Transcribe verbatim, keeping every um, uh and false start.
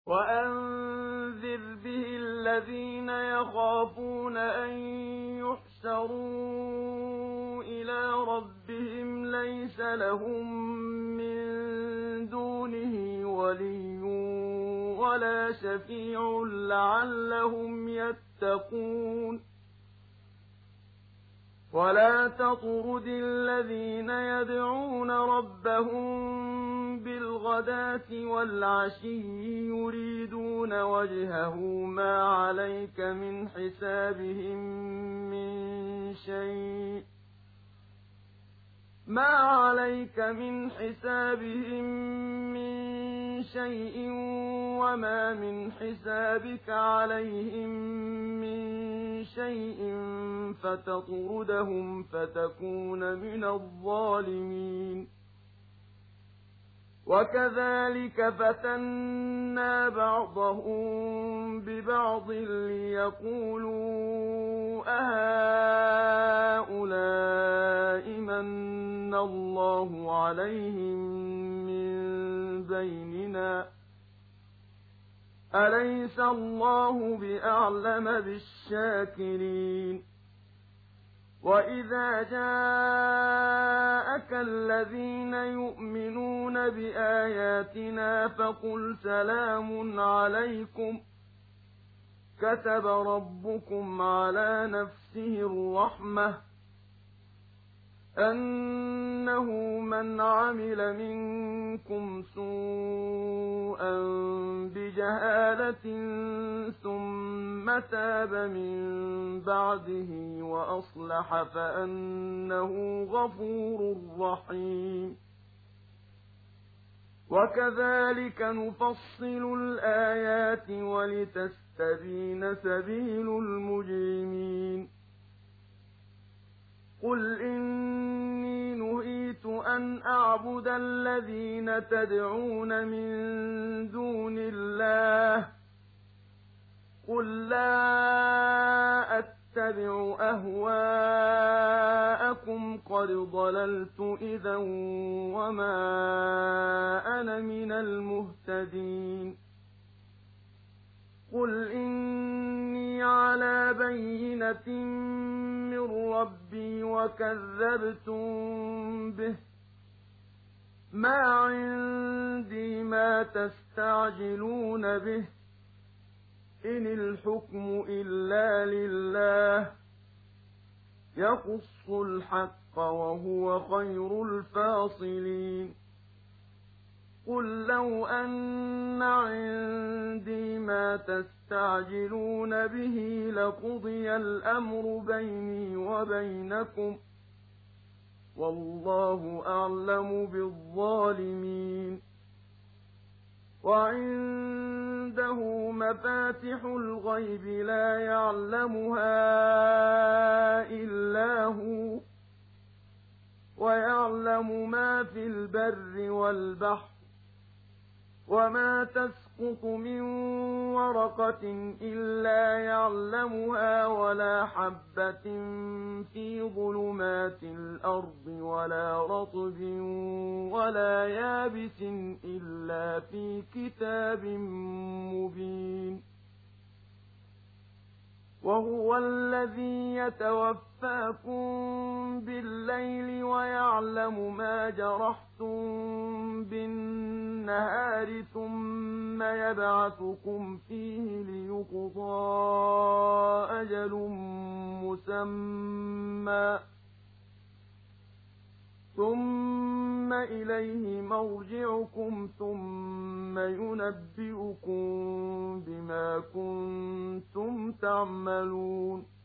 وأنذر به الذين يخافون أن يحشروا إلى ربهم ليس لهم من دونه ولي ولا شفيع لعلهم يتقون ولا تطرد الذين يدعون ربهم بالغداة والعشي يريدون وجهه ما عليك من حسابهم من شيء ما عليك من حسابهم من شيء وما من حسابك عليهم من شيء فتطردهم فتكون من الظالمين وكذلك فتنا بعضهم ببعض ليقولوا أهؤلاء من الله عليهم من بيننا أليس الله بأعلم بالشاكرين وإذا جاءك الذين يؤمنون بآياتنا فقل سلام عليكم كتب ربكم على نفسه الرحمة أنه من عمل منكم سوءا بجهالة ثم تاب من بعده وأصلح فأنه غفور رحيم وكذلك نفصل الآيات ولتستبين سبيل المجرمين قل إني نهيت أن أعبد الذين تدعون من دون الله قل لا أتبع أهواءكم قد ضللت إذا وما أنا من المهتدين قل إني على بينة من ربي وكذبتم به ما عندي ما تستعجلون به إن الحكم إلا لله يقص الحق وهو خير الفاصلين قل لو أن عندي ما تستعجلون به لقضي الأمر بيني وبينكم والله أعلم بالظالمين وعنده مفاتح الغيب لا يعلمها إلا هو ويعلم ما في البر والبحر وما تسقط من ورقة إلا يعلمها ولا حبة في ظلمات الأرض ولا رطب ولا يابس إلا في كتاب مبين وهو الذي يتوفاكم بالليل ويعلم ما جرحتم بالنهار ثم يبعثكم فيه ليقضى أجل مسمى ثم إليه مرجعكم ثم ينبئكم بما كنتم تعملون